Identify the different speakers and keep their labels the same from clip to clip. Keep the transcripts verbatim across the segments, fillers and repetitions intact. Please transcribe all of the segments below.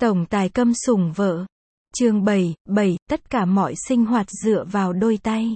Speaker 1: Tổng tài câm sủng vợ. Chương bảy, bảy, tất cả mọi sinh hoạt dựa vào đôi tay.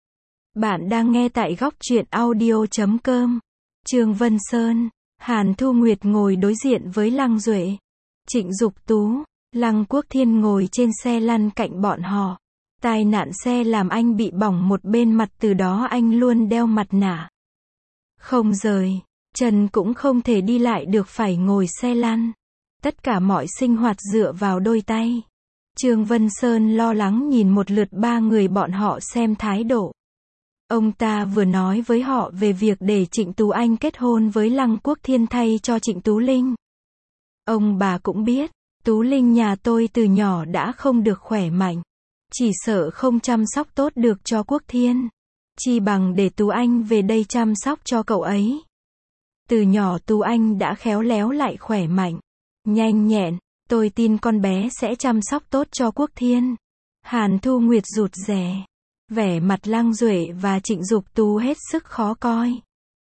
Speaker 1: Bạn đang nghe tại góc truyện audio chấm com. Trương Vân Sơn, Hàn Thu Nguyệt ngồi đối diện với Lăng Duệ, Trịnh Dục Tú, Lăng Quốc Thiên ngồi trên xe lăn cạnh bọn họ. Tai nạn xe làm anh bị bỏng một bên mặt, từ đó anh luôn đeo mặt nạ. Không rời, chân cũng không thể đi lại được, phải ngồi xe lăn. Tất cả mọi sinh hoạt dựa vào đôi tay. Trương Vân Sơn lo lắng nhìn một lượt ba người bọn họ xem thái độ. Ông ta vừa nói với họ về việc để Trịnh Tú Anh kết hôn với Lăng Quốc Thiên thay cho Trịnh Tú Linh. Ông bà cũng biết, Tú Linh nhà tôi từ nhỏ đã không được khỏe mạnh. Chỉ sợ không chăm sóc tốt được cho Quốc Thiên. Chi bằng để Tú Anh về đây chăm sóc cho cậu ấy. Từ nhỏ Tú Anh đã khéo léo lại khỏe mạnh, nhanh nhẹn, tôi tin con bé sẽ chăm sóc tốt cho Quốc Thiên. Hàn Thu Nguyệt rụt rè. Vẻ mặt Lăng Duệ và Trịnh Dục Tú hết sức khó coi.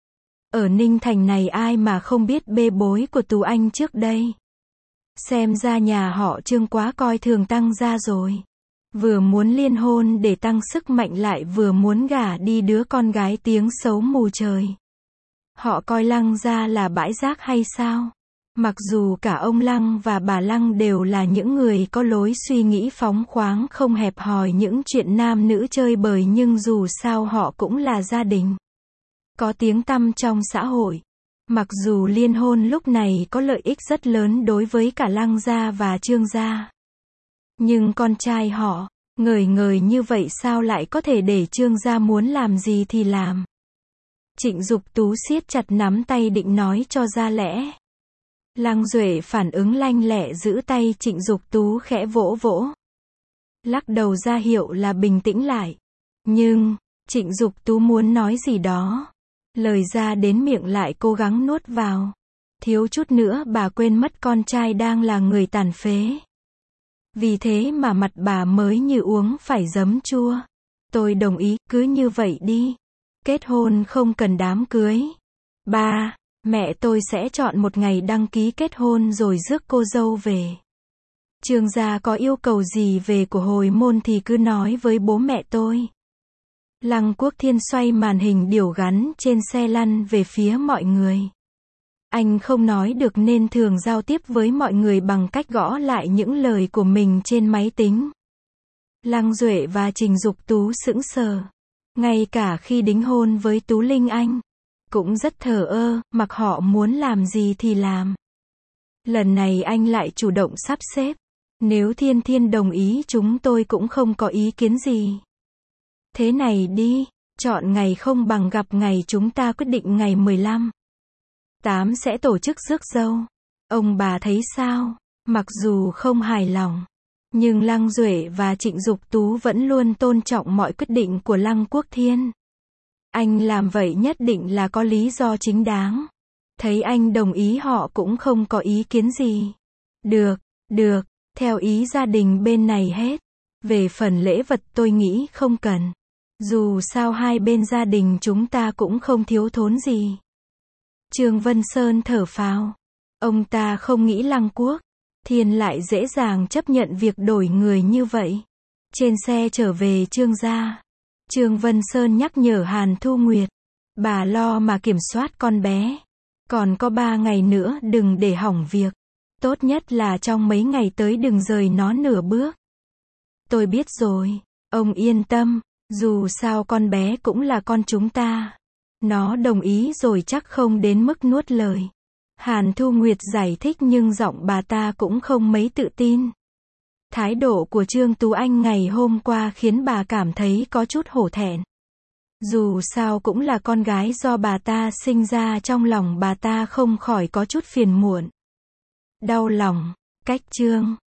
Speaker 1: Ở Ninh Thành này ai mà không biết bê bối của Tú Anh trước đây. Xem ra nhà họ Trương quá coi thường Tăng gia rồi. Vừa muốn liên hôn để tăng sức mạnh, lại vừa muốn gả đi đứa con gái tiếng xấu mù trời. Họ coi Lăng gia là bãi rác hay sao? Mặc dù cả ông Lăng và bà Lăng đều là những người có lối suy nghĩ phóng khoáng, không hẹp hòi những chuyện nam nữ chơi bời, nhưng dù sao họ cũng là gia đình có tiếng tăm trong xã hội. Mặc dù liên hôn lúc này có lợi ích rất lớn đối với cả Lăng gia và Trương gia, nhưng con trai họ, ngời ngời như vậy sao lại có thể để Trương gia muốn làm gì thì làm. Trịnh Dục Tú siết chặt nắm tay định nói cho ra lẽ. Lăng Duệ phản ứng lanh lẹ, giữ tay Trịnh Dục Tú khẽ vỗ vỗ, lắc đầu ra hiệu là bình tĩnh lại. Nhưng, Trịnh Dục Tú muốn nói gì đó, lời ra đến miệng lại cố gắng nuốt vào. Thiếu chút nữa bà quên mất con trai đang là người tàn phế. Vì thế mà mặt bà mới như uống phải giấm chua. Tôi đồng ý, cứ như vậy đi. Kết hôn không cần đám cưới. Ba, mẹ tôi sẽ chọn một ngày đăng ký kết hôn rồi rước cô dâu về. Trương gia có yêu cầu gì về của hồi môn thì cứ nói với bố mẹ tôi. Lăng Quốc Thiên xoay màn hình điều gắn trên xe lăn về phía mọi người. Anh không nói được nên thường giao tiếp với mọi người bằng cách gõ lại những lời của mình trên máy tính. Lăng Duệ và Trịnh Dục Tú sững sờ. Ngay cả khi đính hôn với Tú Linh Anh, cũng rất thờ ơ, mặc họ muốn làm gì thì làm. Lần này anh lại chủ động sắp xếp. Nếu Thiên Thiên đồng ý chúng tôi cũng không có ý kiến gì. Thế này đi, chọn ngày không bằng gặp ngày, chúng ta quyết định ngày mười lăm. Tám sẽ tổ chức rước dâu. Ông bà thấy sao? Mặc dù không hài lòng, nhưng Lăng Duệ và Trịnh Dục Tú vẫn luôn tôn trọng mọi quyết định của Lăng Quốc Thiên. Anh làm vậy nhất định là có lý do chính đáng. Thấy anh đồng ý họ cũng không có ý kiến gì. Được, được, theo ý gia đình bên này hết. Về phần lễ vật tôi nghĩ không cần. Dù sao hai bên gia đình chúng ta cũng không thiếu thốn gì. Trương Vân Sơn thở phào. Ông ta không nghĩ Lăng Quốc Thiên lại dễ dàng chấp nhận việc đổi người như vậy. Trên xe trở về Trương gia, Trương Vân Sơn nhắc nhở Hàn Thu Nguyệt. Bà lo mà kiểm soát con bé. Còn có ba ngày nữa đừng để hỏng việc. Tốt nhất là trong mấy ngày tới đừng rời nó nửa bước. Tôi biết rồi, ông yên tâm. Dù sao con bé cũng là con chúng ta. Nó đồng ý rồi chắc không đến mức nuốt lời. Hàn Thu Nguyệt giải thích nhưng giọng bà ta cũng không mấy tự tin. Thái độ của Trương Tú Anh ngày hôm qua khiến bà cảm thấy có chút hổ thẹn. Dù sao cũng là con gái do bà ta sinh ra, trong lòng bà ta không khỏi có chút phiền muộn, đau lòng. Cách Trương